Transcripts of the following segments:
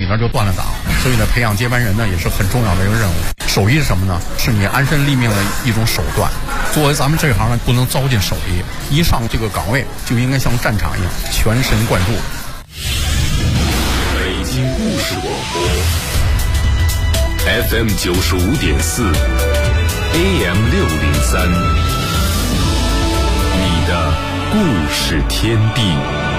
边就断了档，所以呢，培养接班人呢也是很重要的一个任务。手艺是什么呢？是你安身立命的一种手段。作为咱们这一行呢，不能糟践手艺，一上这个岗位就应该像战场一样全神贯注。 北京故事广播 FM 95.4 AM 603，你的故事天地。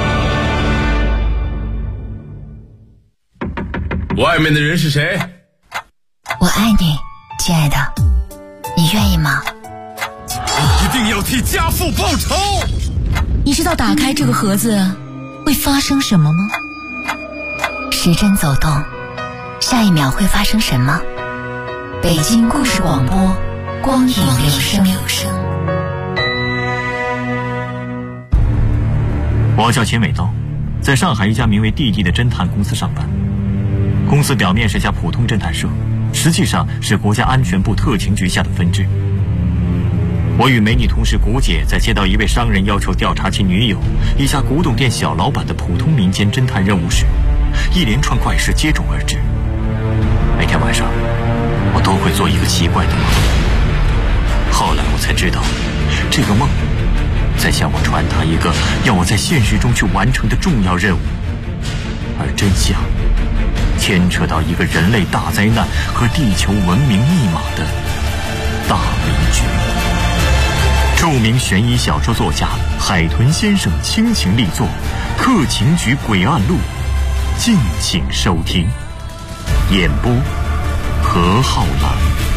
外面的人是谁？ 我爱你，亲爱的，你愿意吗？ 你一定要替家父报仇。 你知道打开这个盒子会发生什么吗？时针走动，下一秒会发生什么？北京故事广播，光影留声。 我叫钱伟道，在上海一家名为弟弟的侦探公司上班。公司表面是家普通侦探社，实际上是国家安全部特勤局下的分支。我与美女同事谷姐在接到一位商人要求调查其女友一家古董店小老板的普通民间侦探任务时，一连串怪事接踵而至。每天晚上我都会做一个奇怪的梦，后来我才知道，这个梦在向我传达一个要我在现实中去完成的重要任务，而真相牵扯到一个人类大灾难和地球文明密码的大迷局。著名悬疑小说作家海豚先生倾情力作《特勤局诡案录》，敬请收听。演播何浩然。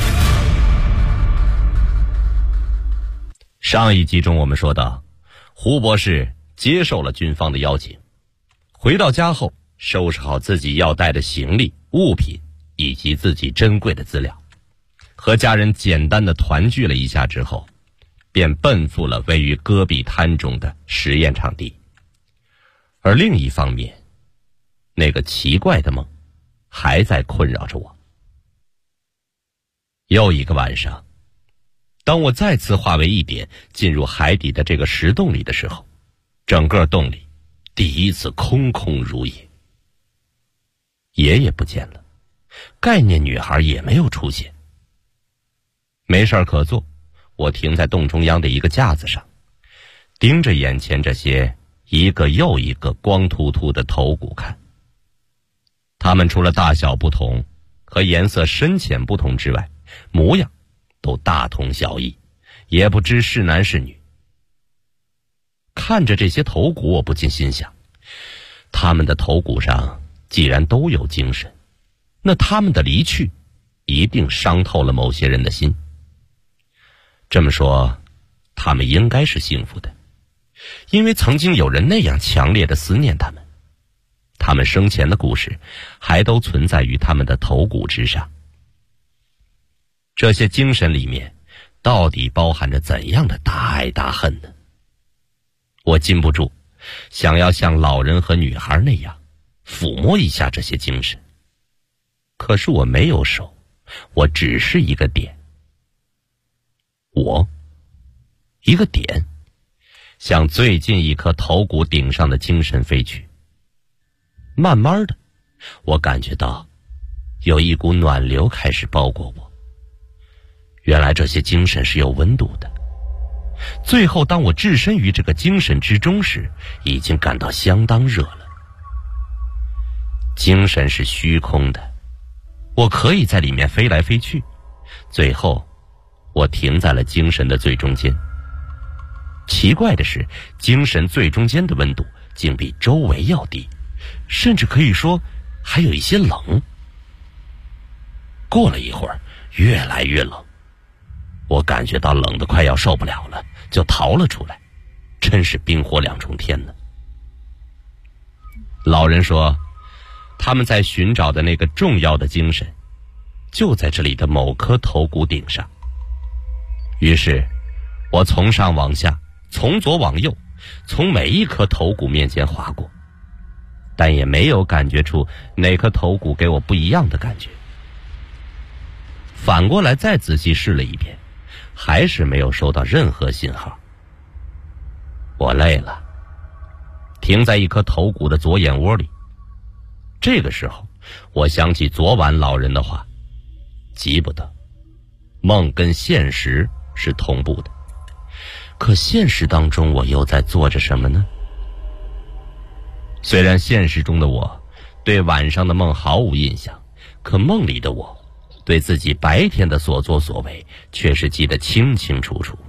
上一集中我们说到，胡博士接受了军方的邀请，回到家后收拾好自己要带的行李物品以及自己珍贵的资料，和家人简单的团聚了一下之后，便奔赴了位于戈壁滩中的实验场地。而另一方面，那个奇怪的梦还在困扰着我。又一个晚上，当我再次化为一点进入海底的这个石洞里的时候，整个洞里第一次空空如也。爷爷不见了，概念女孩也没有出现。没事可做，我停在洞中央的一个架子上，盯着眼前这些一个又一个光秃秃的头骨看。它们除了大小不同和颜色深浅不同之外，模样都大同小异，也不知是男是女。看着这些头骨，我不禁心想，他们的头骨上既然都有精神，那他们的离去一定伤透了某些人的心。这么说，他们应该是幸福的，因为曾经有人那样强烈的思念他们。他们生前的故事还都存在于他们的头骨之上。这些精神里面到底包含着怎样的大爱大恨呢？我禁不住想要像老人和女孩那样抚摸一下这些精神，可是我没有手，我只是一个点。我一个点向最近一颗头骨顶上的精神飞去。慢慢的，我感觉到有一股暖流开始包裹我。原来这些精神是有温度的。最后当我置身于这个精神之中时，已经感到相当热了。精神是虚空的，我可以在里面飞来飞去，最后我停在了精神的最中间。奇怪的是，精神最中间的温度竟比周围要低，甚至可以说还有一些冷。过了一会儿，越来越冷，我感觉到冷得快要受不了了，就逃了出来。真是冰火两重天呢。老人说，他们在寻找的那个重要的精神就在这里的某颗头骨顶上。于是我从上往下，从左往右，从每一颗头骨面前划过，但也没有感觉出哪颗头骨给我不一样的感觉。反过来再仔细试了一遍，还是没有收到任何信号。我累了，停在一颗头骨的左眼窝里。这个时候我想起昨晚老人的话，急不得，梦跟现实是同步的，可现实当中我又在做着什么呢？虽然现实中的我对晚上的梦毫无印象，可梦里的我对自己白天的所作所为却是记得清清楚楚。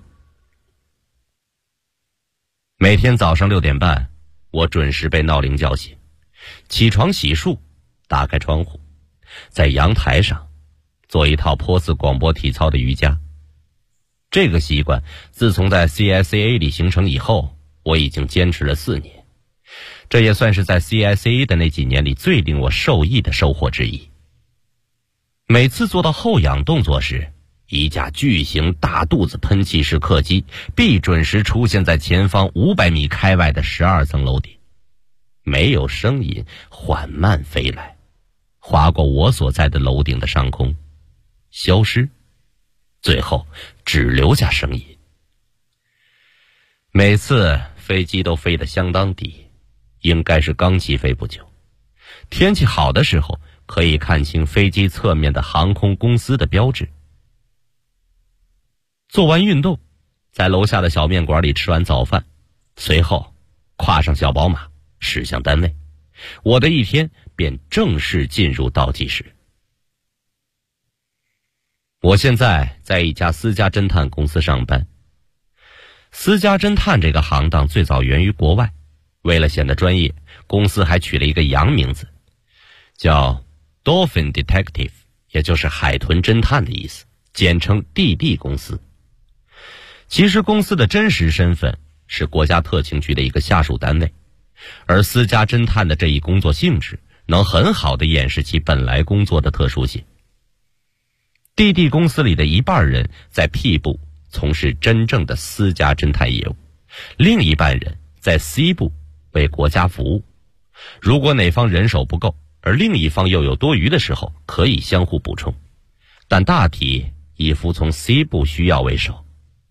每天早上6点半，我准时被闹铃叫醒，起床洗漱，打开窗户，在阳台上做一套颇似广播体操的瑜伽。这个习惯自从在 CSCA 里形成以后，我已经坚持了4年，这也算是在 CSCA 的那几年里最令我受益的收获之一。每次做到后仰动作时，一架巨型大肚子喷气式客机必准时出现在前方500米开外的12层楼顶，没有声音，缓慢飞来，划过我所在的楼顶的上空，消失，最后只留下声音。每次飞机都飞得相当低，应该是刚起飞不久。天气好的时候，可以看清飞机侧面的航空公司的标志。做完运动，在楼下的小面馆里吃完早饭，随后跨上小宝马驶向单位，我的一天便正式进入倒计时。我现在在一家私家侦探公司上班。私家侦探这个行当最早源于国外，为了显得专业，公司还取了一个洋名字，叫 Dolphin Detective， 也就是海豚侦探的意思，简称 DD 公司。其实公司的真实身份是国家特勤局的一个下属单位，而私家侦探的这一工作性质能很好地掩饰其本来工作的特殊性。DD 公司里的一半人在 P 部从事真正的私家侦探业务，另一半人在 C 部为国家服务。如果哪方人手不够，而另一方又有多余的时候，可以相互补充，但大体以服从 C 部需要为首。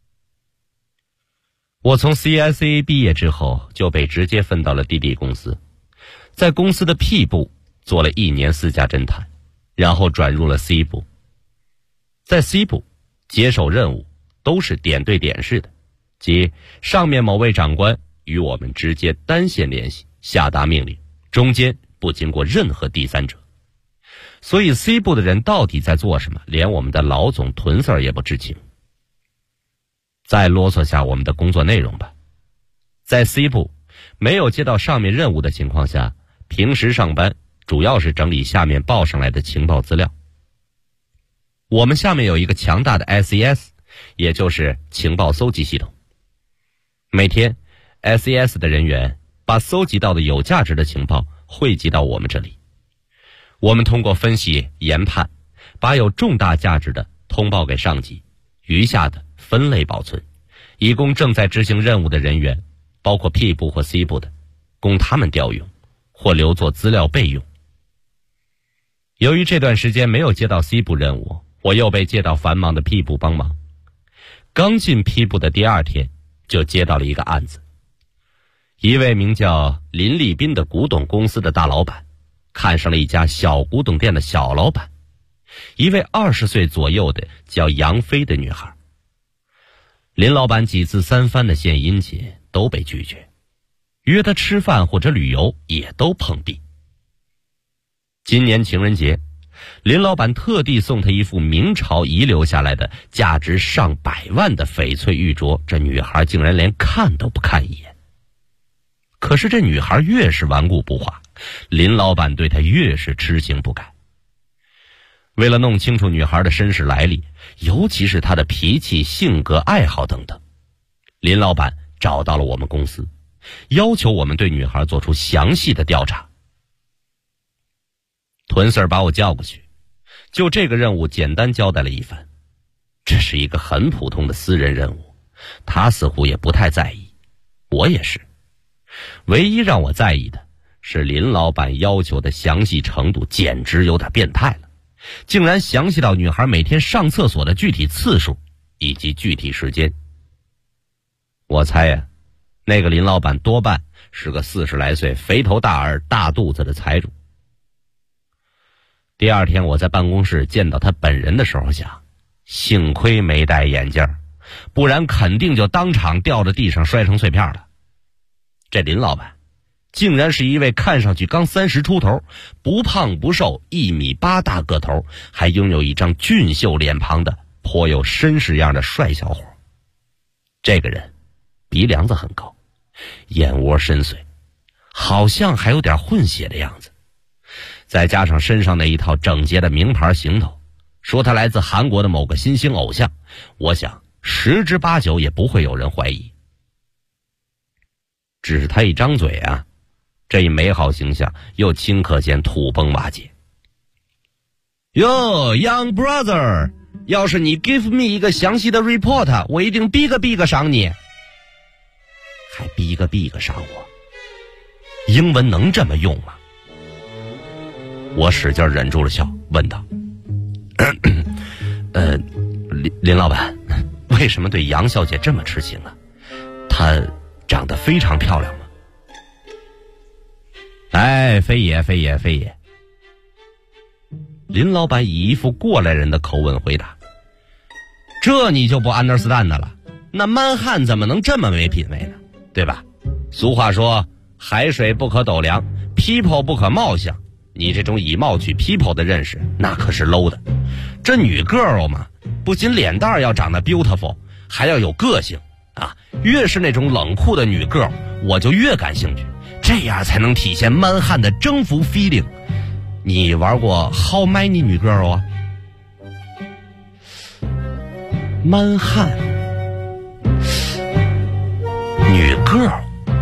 我从 CSCA 毕业之后就被直接分到了 DD 公司，在公司的 P 部做了1年私家侦探，然后转入了 C 部。在 C 部接手任务都是点对点式的，即上面某位长官与我们直接单线联系，下达命令，中间不经过任何第三者。所以 C 部的人到底在做什么，连我们的老总屯 Sir 也不知情。再啰嗦下我们的工作内容吧。在 C 部没有接到上面任务的情况下，平时上班主要是整理下面报上来的情报资料。我们下面有一个强大的 SES， 也就是情报搜集系统。每天 SES 的人员把搜集到的有价值的情报汇集到我们这里，我们通过分析研判，把有重大价值的通报给上级，余下的分类保存，以供正在执行任务的人员，包括 P 部或 C 部的，供他们调用或留作资料备用。由于这段时间没有接到 C 部任务，我又被借到繁忙的 P 部帮忙。刚进 P 部的第2天就接到了一个案子，一位名叫林立斌的古董公司的大老板看上了一家小古董店的小老板，一位20岁左右的叫杨飞的女孩。林老板几次3番的献殷勤都被拒绝，约他吃饭或者旅游也都碰壁。今年情人节，林老板特地送他一副明朝遗留下来的价值上百万的翡翠玉镯，这女孩竟然连看都不看一眼。可是这女孩越是顽固不化，林老板对她越是痴情不改。为了弄清楚女孩的身世来历，尤其是她的脾气、性格、爱好等等，林老板找到了我们公司，要求我们对女孩做出详细的调查。屯 Sir 把我叫过去，就这个任务简单交代了一番。这是一个很普通的私人任务，他似乎也不太在意，我也是。唯一让我在意的是林老板要求的详细程度简直有点变态了，竟然详细到女孩每天上厕所的具体次数以及具体时间。我猜呀，那个林老板多半是个40来岁、肥头大耳、大肚子的财主。 第二天我在办公室见到他本人的时候想，幸亏没戴眼镜，不然肯定就当场掉到地上摔成碎片了。这林老板竟然是一位看上去刚30出头，不胖不瘦，1.8米大个头，还拥有一张俊秀脸庞的颇有绅士样的帅小伙。这个人鼻梁子很高，眼窝深邃，好像还有点混血的样子，再加上身上那一套整洁的名牌行头，说他来自韩国的某个新兴偶像，我想10之8九也不会有人怀疑。只是他一张嘴啊，这一美好形象又顷刻间土崩瓦解。哟 ，Young brother， 要是你 give me 一个详细的 report， 我一定逼个赏你。还逼个赏我？英文能这么用吗？我使劲忍住了笑，问道：“林老板，为什么对杨小姐这么痴情啊？她长得非常漂亮吗？”哎，飞爷，林老板以一副过来人的口吻回答：“这你就不 understand 了？那蛮汉怎么能这么没品位呢？对吧？俗话说，海水不可斗量 ，people 不可貌相。你这种以貌取 people 的认识，那可是 low 的。这女 girl 嘛，不仅脸蛋要长得 beautiful， 还要有个性啊。越是那种冷酷的女 girl， 我就越感兴趣，这样才能体现蛮汉的征服 feeling。你玩过 How many 女 girl 啊？蛮汉女 girl，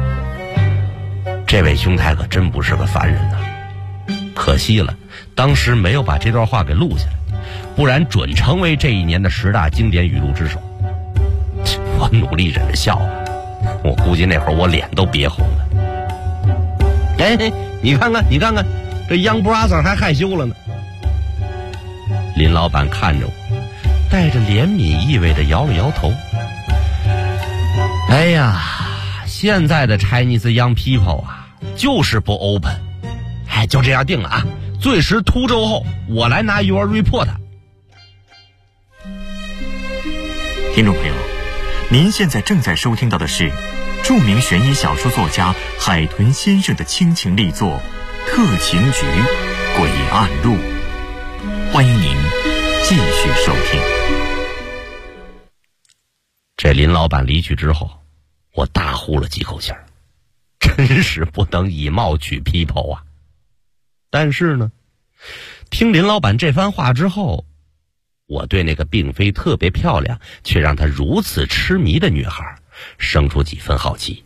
这位兄台可真不是个凡人呐。可惜了，当时没有把这段话给录下来，不然准成为这一年的10大经典语录之首。我努力忍着笑啊，我估计那会儿我脸都憋红了。哎，你看看，这 Young brother 还害羞了呢。林老板看着我，带着怜悯意味的摇了摇头。哎呀，现在的 Chinese young people 啊，就是不 open。哎，就这样定了啊！最迟2周后，我来拿 your report。 听众朋友，您现在正在收听到的是著名悬疑小说作家海豚先生的倾情力作《特勤局诡案录》，欢迎您继续收听。 这林老板离去之后，我大呼了几口气儿，真是不能以貌取 people 啊！但是呢，听林老板这番话之后，我对那个并非特别漂亮却让他如此痴迷的女孩生出几分好奇。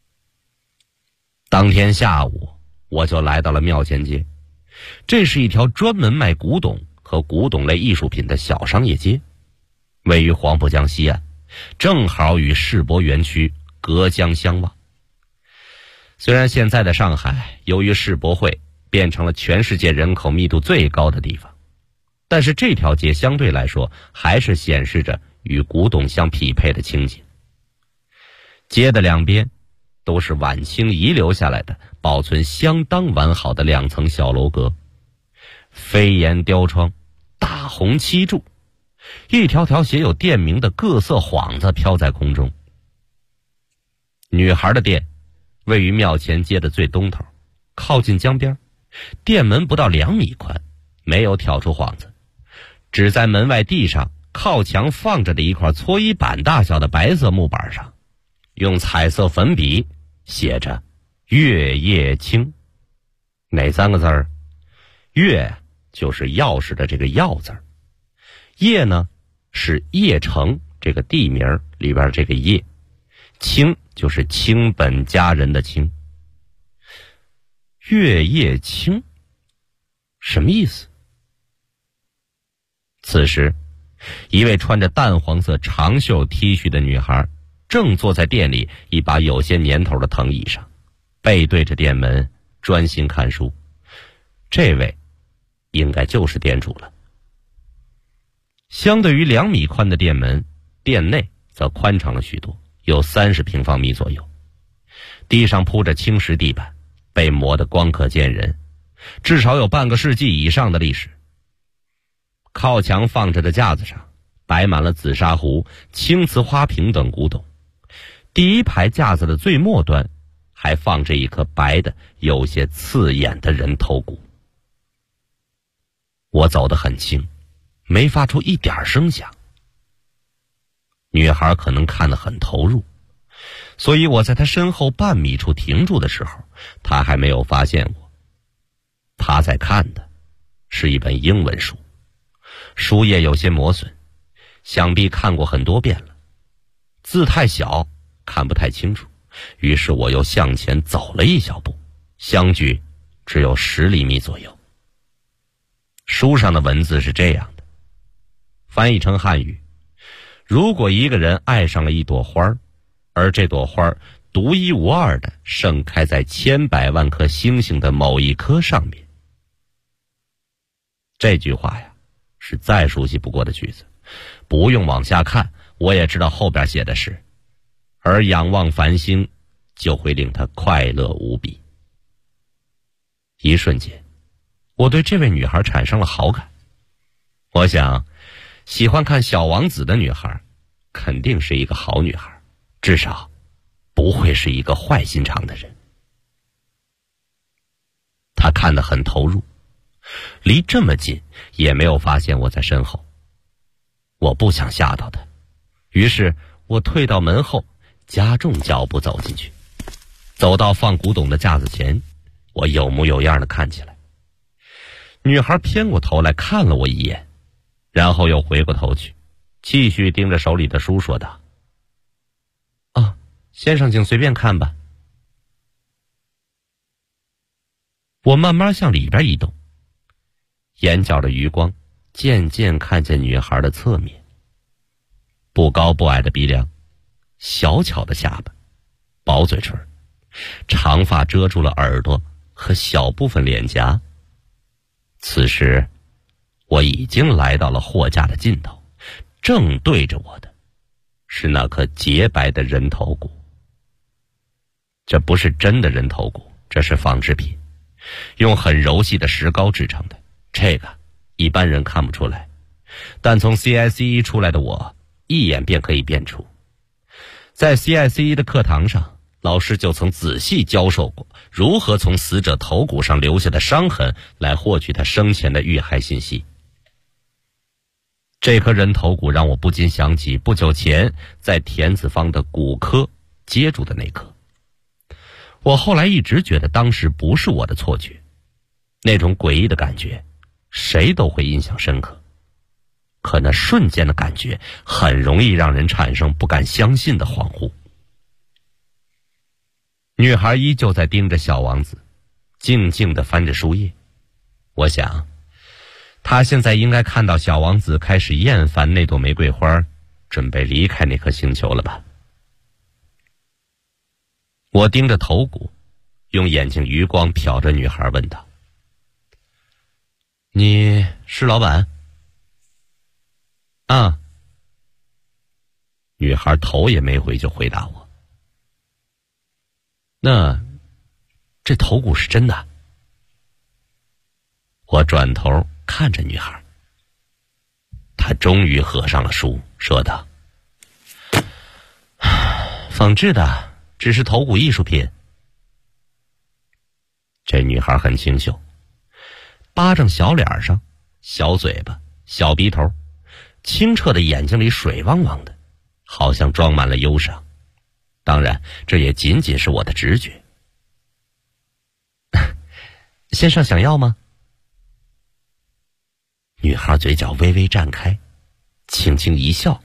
当天下午，我就来到了庙前街，这是一条专门卖古董和古董类艺术品的小商业街，位于黄浦江西岸，正好与世博园区隔江相望。虽然现在的上海由于世博会变成了全世界人口密度最高的地方，但是这条街相对来说还是显示着与古董相匹配的情景。街的两边都是晚清遗留下来的保存相当完好的2层小楼阁，飞檐雕窗，大红漆柱，一条条写有店名的各色幌子飘在空中。女孩的店位于庙前街的最东头，靠近江边，店门不到2米宽，没有挑出幌子，只在门外地上靠墙放着的一块搓衣板大小的白色木板上，用彩色粉笔写着月夜清。哪3个字儿？月就是钥匙的这个钥字儿，夜呢是邺城这个地名里边这个邺，清就是清本佳人的清。月夜清什么意思？此时一位穿着淡黄色长袖 T 恤的女孩正坐在店里一把有些年头的藤椅上，背对着店门专心看书。这位应该就是店主了。相对于2米宽的店门，店内则宽敞了许多，有30平方米左右。地上铺着青石地板，被磨得光可见人，至少有半个世纪以上的历史， 靠墙放着的架子上摆满了紫砂壶、青瓷花瓶等古董，第一排架子的最末端还放着一颗白的有些刺眼的人头骨。我走得很轻，没发出一点声响。女孩可能看得很投入，所以我在她身后半米处停住的时候，她还没有发现我。她在看的是一本英文书，书页有些磨损，想必看过很多遍了，字太小看不太清楚，于是我又向前走了一小步，相距只有10厘米左右。书上的文字是这样的，翻译成汉语：如果一个人爱上了一朵花，而这朵花独一无二的盛开在千百万颗星星的某一颗上面。这句话呀，是再熟悉不过的句子，不用往下看，我也知道后边写的是：而仰望繁星，就会令他快乐无比。一瞬间，我对这位女孩产生了好感。我想，喜欢看《小王子》的女孩，肯定是一个好女孩，至少不会是一个坏心肠的人。她看得很投入，离这么近也没有发现我在身后。我不想吓到她，于是我退到门后，加重脚步走进去。走到放古董的架子前，我有模有样的看起来。女孩偏过头来看了我一眼，然后又回过头去，继续盯着手里的书说道：先生请随便看吧。我慢慢向里边移动，眼角的余光渐渐看见女孩的侧面，不高不矮的鼻梁，小巧的下巴，薄嘴唇，长发遮住了耳朵和小部分脸颊。此时我已经来到了货架的尽头，正对着我的是那颗洁白的人头骨。这不是真的人头骨，这是仿制品，用很柔细的石膏制成的，这个一般人看不出来，但从 CICE 出来的我一眼便可以辨出。在 CICE 的课堂上，老师就曾仔细教授过如何从死者头骨上留下的伤痕来获取他生前的遇害信息。这颗人头骨让我不禁想起不久前在田子坊的骨科接住的那颗。我后来一直觉得当时不是我的错觉，那种诡异的感觉谁都会印象深刻，可那瞬间的感觉很容易让人产生不敢相信的恍惚。女孩依旧在盯着小王子，静静地翻着书页。我想她现在应该看到小王子开始厌烦那朵玫瑰花，准备离开那颗星球了吧。我盯着头骨，用眼睛余光瞟着女孩问道：你是老板？啊。女孩头也没回就回答我。那这头骨是真的？我转头看着女孩，她终于合上了书，说道：仿制的，只是头骨艺术品。这女孩很清秀，巴掌小脸上，小嘴巴，小鼻头，清澈的眼睛里水汪汪的，好像装满了忧伤。当然，这也仅仅是我的直觉。先生想要吗？女孩嘴角微微绽开，轻轻一笑。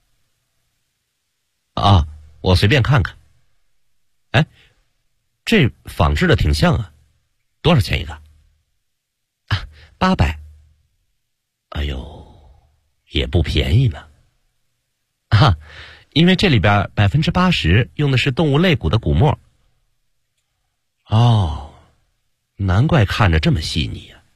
啊，我随便看看。哎，这仿制的挺像啊，多少钱一个？800。哎呦，也不便宜呢。因为这里边80%用的是动物肋骨的骨末。哦，难怪看着这么细腻啊。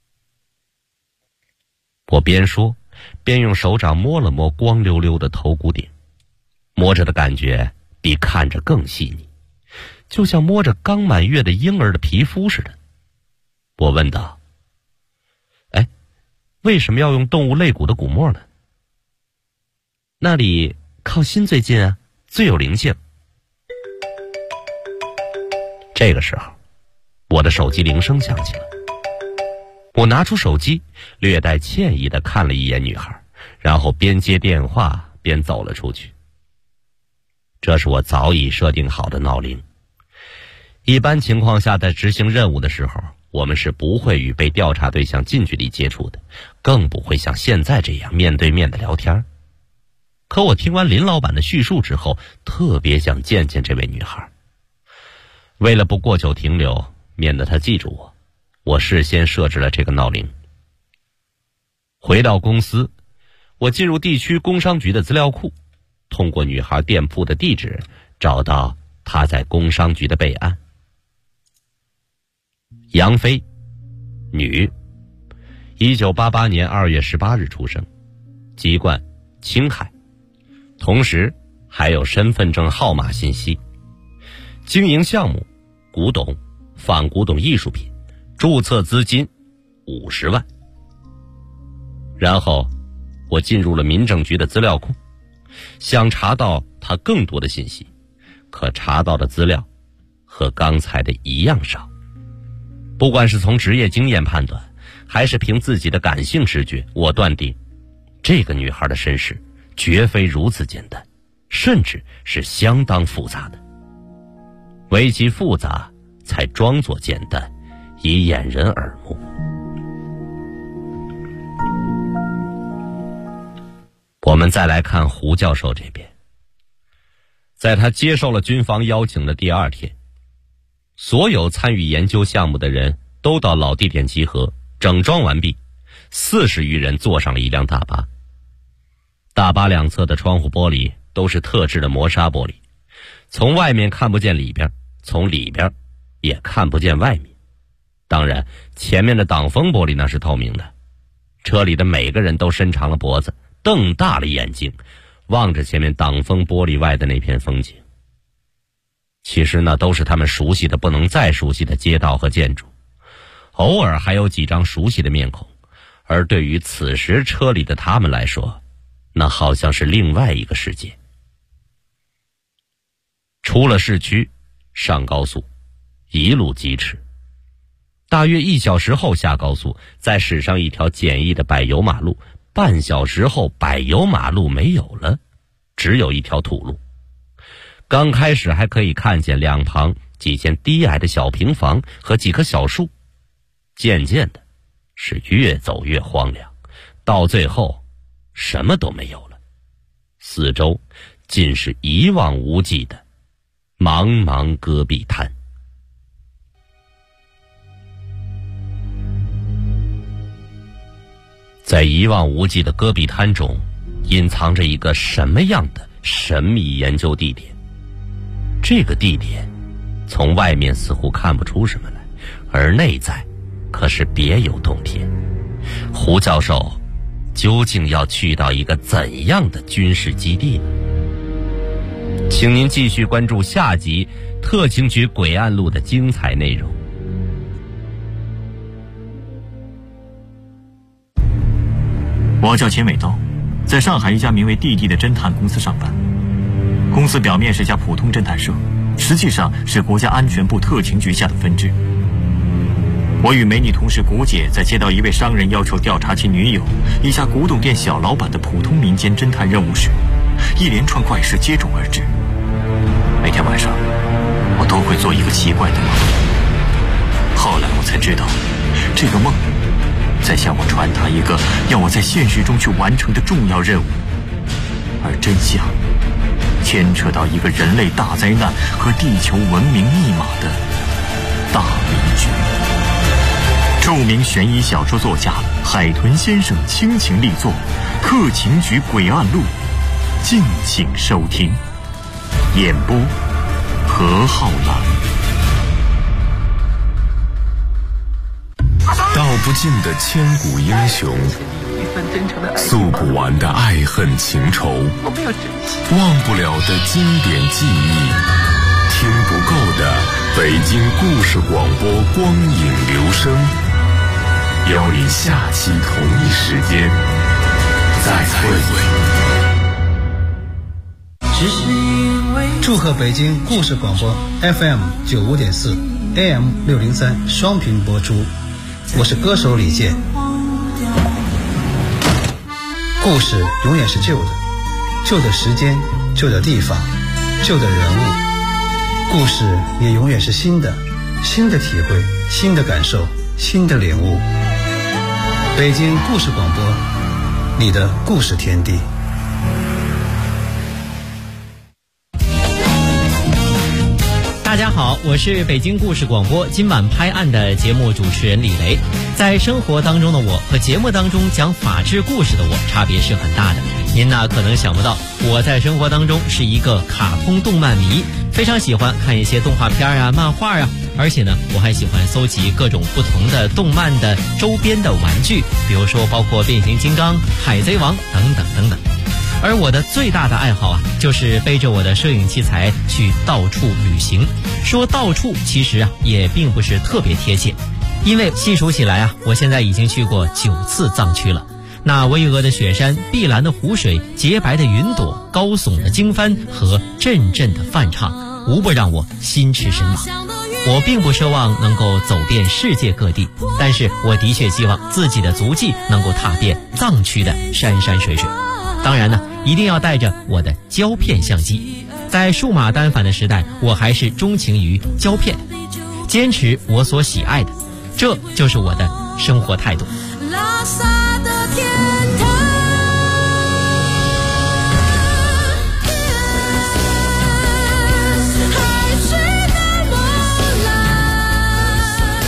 我边说边用手掌摸了摸光溜溜的头骨顶，摸着的感觉比看着更细腻，就像摸着刚满月的婴儿的皮肤似的。我问道： 为什么要用动物肋骨的骨末呢？那里靠心最近啊，最有灵性。这个时候，我的手机铃声响起了。我拿出手机，略带歉意地看了一眼女孩，然后边接电话边走了出去。这是我早已设定好的闹铃。一般情况下，在执行任务的时候，我们是不会与被调查对象近距离接触的，更不会像现在这样面对面的聊天。可我听完林老板的叙述之后，特别想见见这位女孩。为了不过久停留，免得她记住我，我事先设置了这个闹铃。回到公司，我进入地区工商局的资料库，通过女孩店铺的地址找到她在工商局的备案。杨飞，女，1988年2月18日出生，籍贯青海，同时还有身份证号码信息。经营项目古董、仿古董艺术品，注册资金50万。然后我进入了民政局的资料库，想查到他更多的信息，可查到的资料和刚才的一样少。不管是从职业经验判断，还是凭自己的感性直觉，我断定这个女孩的身世绝非如此简单，甚至是相当复杂的。为其复杂，才装作简单，以掩人耳目。我们再来看胡教授这边。在他接受了军方邀请的第2天，所有参与研究项目的人都到老地点集合，整装完毕，40余人坐上了一辆大巴。大巴两侧的窗户玻璃都是特制的磨砂玻璃，从外面看不见里边，从里边也看不见外面。当然，前面的挡风玻璃那是透明的。车里的每个人都伸长了脖子，瞪大了眼睛，望着前面挡风玻璃外的那片风景。其实那都是他们熟悉的不能再熟悉的街道和建筑，偶尔还有几张熟悉的面孔，而对于此时车里的他们来说，那好像是另外一个世界。出了市区，上高速，一路疾驰，大约1小时后下高速，再驶上一条简易的柏油马路，半小时后柏油马路没有了，只有一条土路。刚开始还可以看见两旁几间低矮的小平房和几棵小树，渐渐的是越走越荒凉，到最后什么都没有了，四周尽是一望无际的茫茫戈壁滩。在一望无际的戈壁滩中，隐藏着一个什么样的神秘研究地点？这个地点从外面似乎看不出什么来，而内在可是别有洞天。胡教授究竟要去到一个怎样的军事基地呢？请您继续关注下集《特勤局诡案录》的精彩内容。 我叫秦伟道，在上海一家名为弟弟的侦探公司上班。公司表面是家普通侦探社，实际上是国家安全部特勤局下的分支。我与美女同事谷姐在接到一位商人要求调查其女友一家古董店小老板的普通民间侦探任务时，一连串怪事接踵而至。每天晚上我都会做一个奇怪的梦，后来我才知道，这个梦在向我传达一个要我在现实中去完成的重要任务，而真相牵扯到一个人类大灾难和地球文明密码的大迷局。著名悬疑小说作家海豚先生倾情力作《特勤局诡案录》，敬请收听。演播何浩然。 道不尽的千古英雄，诉不完的爱恨情仇，忘不了的经典记忆，听不够的北京故事广播光影留声。邀您下期同一时间再会。 祝贺北京故事广播 FM 95.4 AM 603双频播出，我是歌手李健。故事永远是旧的，旧的时间，旧的地方，旧的人物。故事也永远是新的，新的体会，新的感受，新的领悟。北京故事广播，你的故事天地。 大家好，我是北京故事广播今晚拍案的节目主持人李雷。在生活当中的我和节目当中讲法治故事的我差别是很大的。您呢可能想不到，我在生活当中是一个卡通动漫迷，非常喜欢看一些动画片啊、漫画啊，而且呢我还喜欢搜集各种不同的动漫的周边的玩具，比如说包括变形金刚、海贼王等等等等。而我的最大的爱好啊，就是背着我的摄影器材去到处旅行。说到处其实啊也并不是特别贴切，因为细数起来啊，我现在已经去过9次藏区了。那巍峨的雪山、碧蓝的湖水、洁白的云朵、高耸的经幡和阵阵的梵唱，无不让我心驰神往。我并不奢望能够走遍世界各地，但是我的确希望自己的足迹能够踏遍藏区的山山水水。当然呢，一定要带着我的胶片相机。在数码单反的时代，我还是钟情于胶片，坚持我所喜爱的，这就是我的生活态度。拉萨的天堂，海水的波澜，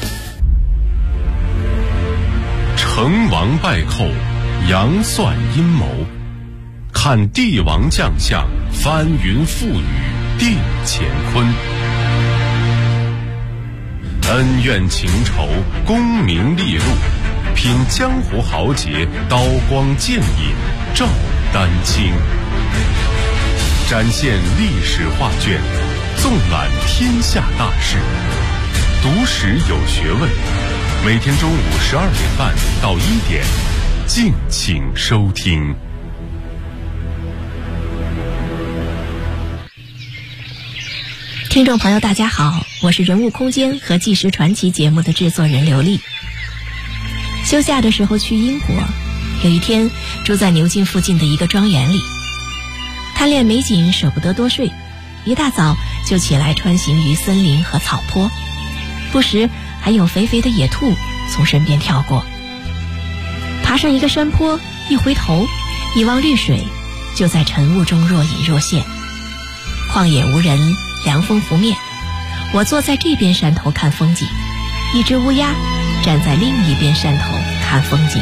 成王败寇，杨算阴谋，看帝王将相，翻云覆雨，定乾坤。恩怨情仇，功名利禄，品江湖豪杰，刀光剑影，照丹青。展现历史画卷，纵览天下大事，读史有学问。每天中午12点半到1点，敬请收听。 听众朋友大家好，我是人物空间和纪实传奇节目的制作人刘丽。休假的时候去英国，有一天住在牛津附近的一个庄园里，贪恋美景舍不得多睡，一大早就起来穿行于森林和草坡，不时还有肥肥的野兔从身边跳过。爬上一个山坡，一回头一望绿水，就在晨雾中若隐若现。旷野无人，凉风拂面，我坐在这边山头看风景，一只乌鸦站在另一边山头看风景。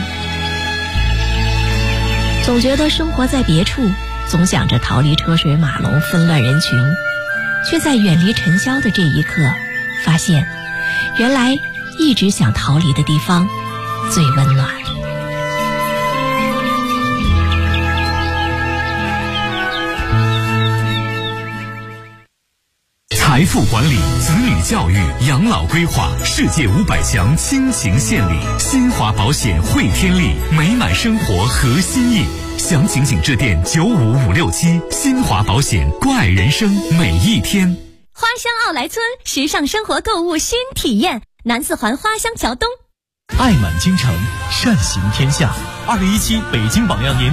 总觉得生活在别处，总想着逃离车水马龙纷乱人群，却在远离尘嚣的这一刻发现，原来一直想逃离的地方最温暖。 财富管理、子女教育、养老规划，世界500强倾情献礼。新华保险汇天利，美满生活合心意。详情请致电95567。新华保险，关爱人生每一天。 花乡奥莱村，时尚生活购物新体验，南四环花乡桥东。 爱满京城，善行天下。2017北京榜样年